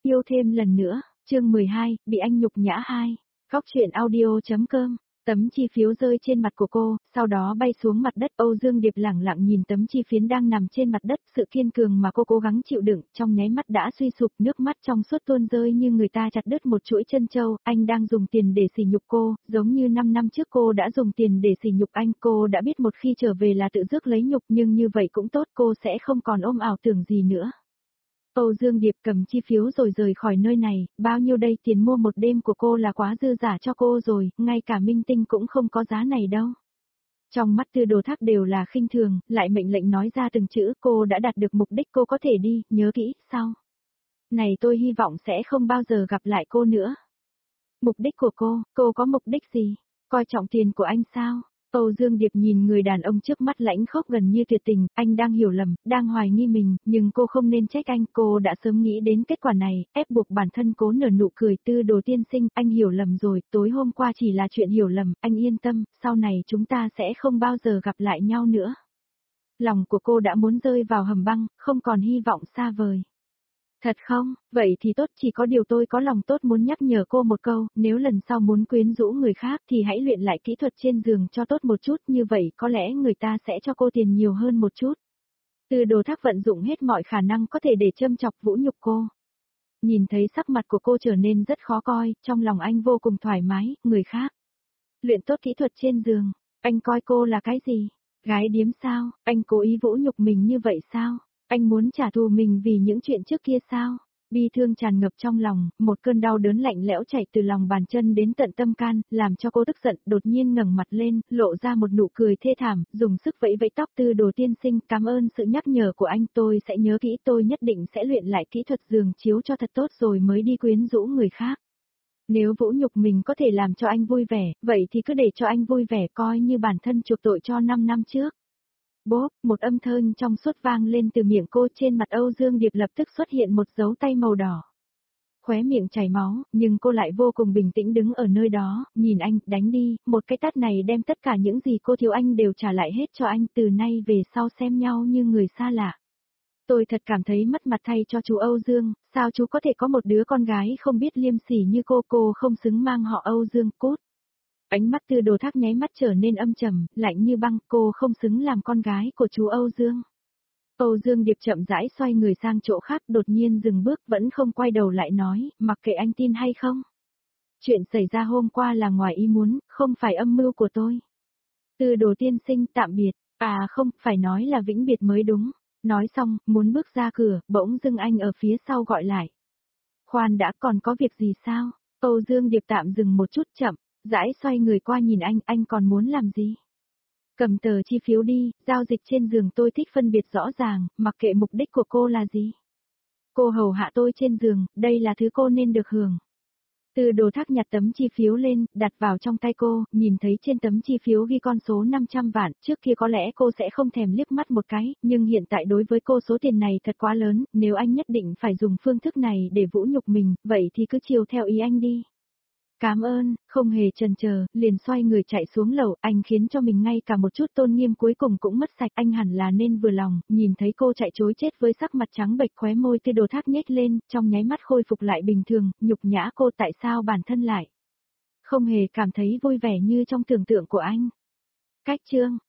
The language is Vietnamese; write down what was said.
Yêu thêm lần nữa, chương 12, bị anh nhục nhã 2. Góc truyện audio.com. Tấm chi phiếu rơi trên mặt của cô, sau đó bay xuống mặt đất. Âu Dương Điệp lẳng lặng nhìn tấm chi phiến đang nằm trên mặt đất, sự kiên cường mà cô cố gắng chịu đựng, trong nháy mắt đã suy sụp, nước mắt trong suốt tuôn rơi như người ta chặt đứt một chuỗi chân châu. Anh đang dùng tiền để sỉ nhục cô, giống như 5 năm trước cô đã dùng tiền để sỉ nhục anh. Cô đã biết một khi trở về là tự rước lấy nhục, nhưng như vậy cũng tốt, cô sẽ không còn ôm ảo tưởng gì nữa. Âu Dương Điệp cầm chi phiếu rồi rời khỏi nơi này, bao nhiêu đây, tiền mua một đêm của cô là quá dư giả cho cô rồi, ngay cả minh tinh cũng không có giá này đâu. Trong mắt Tư Đồ Thác đều là khinh thường, lại mệnh lệnh nói ra từng chữ. Cô đã đạt được mục đích, cô có thể đi, nhớ kỹ, sau này tôi hy vọng sẽ không bao giờ gặp lại cô nữa. Mục đích của cô có mục đích gì? Coi trọng tiền của anh sao? Âu Dương Điệp nhìn người đàn ông trước mắt lãnh khốc gần như tuyệt tình, anh đang hiểu lầm, đang hoài nghi mình, nhưng cô không nên trách anh, cô đã sớm nghĩ đến kết quả này, ép buộc bản thân cố nở nụ cười. Tư Đồ tiên sinh, anh hiểu lầm rồi, tối hôm qua chỉ là chuyện hiểu lầm, anh yên tâm, sau này chúng ta sẽ không bao giờ gặp lại nhau nữa. Lòng của cô đã muốn rơi vào hầm băng, không còn hy vọng xa vời. Thật không? Vậy thì tốt, chỉ có điều tôi có lòng tốt muốn nhắc nhở cô một câu, nếu lần sau muốn quyến rũ người khác thì hãy luyện lại kỹ thuật trên giường cho tốt một chút, như vậy có lẽ người ta sẽ cho cô tiền nhiều hơn một chút. Tư Đồ Thác vận dụng hết mọi khả năng có thể để châm chọc vũ nhục cô. Nhìn thấy sắc mặt của cô trở nên rất khó coi, trong lòng anh vô cùng thoải mái. Người khác luyện tốt kỹ thuật trên giường, anh coi cô là cái gì? Gái điếm sao? Anh cố ý vũ nhục mình như vậy sao? Anh muốn trả thù mình vì những chuyện trước kia sao? Bi thương tràn ngập trong lòng, một cơn đau đớn lạnh lẽo chảy từ lòng bàn chân đến tận tâm can, làm cho cô tức giận, đột nhiên ngẩng mặt lên, lộ ra một nụ cười thê thảm, dùng sức vẫy vẫy tóc. Tư Đồ tiên sinh, cảm ơn sự nhắc nhở của anh, tôi sẽ nhớ kỹ, tôi nhất định sẽ luyện lại kỹ thuật giường chiếu cho thật tốt rồi mới đi quyến rũ người khác. Nếu vũ nhục mình có thể làm cho anh vui vẻ, vậy thì cứ để cho anh vui vẻ, coi như bản thân chuộc tội cho 5 năm trước. Bốp, một âm thanh trong suốt vang lên từ miệng cô. Trên mặt Âu Dương Điệp lập tức xuất hiện một dấu tay màu đỏ. Khóe miệng chảy máu, nhưng cô lại vô cùng bình tĩnh đứng ở nơi đó, nhìn anh, đánh đi, một cái tát này đem tất cả những gì cô thiếu anh đều trả lại hết cho anh, từ nay về sau xem nhau như người xa lạ. Tôi thật cảm thấy mất mặt thay cho chú Âu Dương, sao chú có thể có một đứa con gái không biết liêm sỉ như cô không xứng mang họ Âu Dương, cút. Ánh mắt Tư Đồ Thác nháy mắt trở nên âm trầm, lạnh như băng, cô không xứng làm con gái của chú Âu Dương. Âu Dương Điệp chậm rãi xoay người sang chỗ khác, đột nhiên dừng bước, vẫn không quay đầu lại nói, mặc kệ anh tin hay không. Chuyện xảy ra hôm qua là ngoài ý muốn, không phải âm mưu của tôi. Tư Đồ tiên sinh, tạm biệt, không, phải nói là vĩnh biệt mới đúng. Nói xong, muốn bước ra cửa, bỗng dưng anh ở phía sau gọi lại. Khoan đã, còn có việc gì sao? Âu Dương Điệp tạm dừng một chút, chậm rãi xoay người qua nhìn anh còn muốn làm gì? Cầm tờ chi phiếu đi, giao dịch trên giường tôi thích phân biệt rõ ràng, mặc kệ mục đích của cô là gì. Cô hầu hạ tôi trên giường, đây là thứ cô nên được hưởng. Tư Đồ Thác nhặt tấm chi phiếu lên, đặt vào trong tay cô, nhìn thấy trên tấm chi phiếu ghi con số 500 vạn, trước kia có lẽ cô sẽ không thèm liếc mắt một cái, nhưng hiện tại đối với cô số tiền này thật quá lớn, nếu anh nhất định phải dùng phương thức này để vũ nhục mình, vậy thì cứ chiều theo ý anh đi. Cảm ơn, không hề chần chờ, liền xoay người chạy xuống lầu, anh khiến cho mình ngay cả một chút tôn nghiêm cuối cùng cũng mất sạch, anh hẳn là nên vừa lòng, nhìn thấy cô chạy trối chết với sắc mặt trắng bệch, khóe môi Tư Đồ Thác nhếch lên, trong nháy mắt khôi phục lại bình thường, nhục nhã cô, tại sao bản thân lại không hề cảm thấy vui vẻ như trong tưởng tượng của anh. Cách chương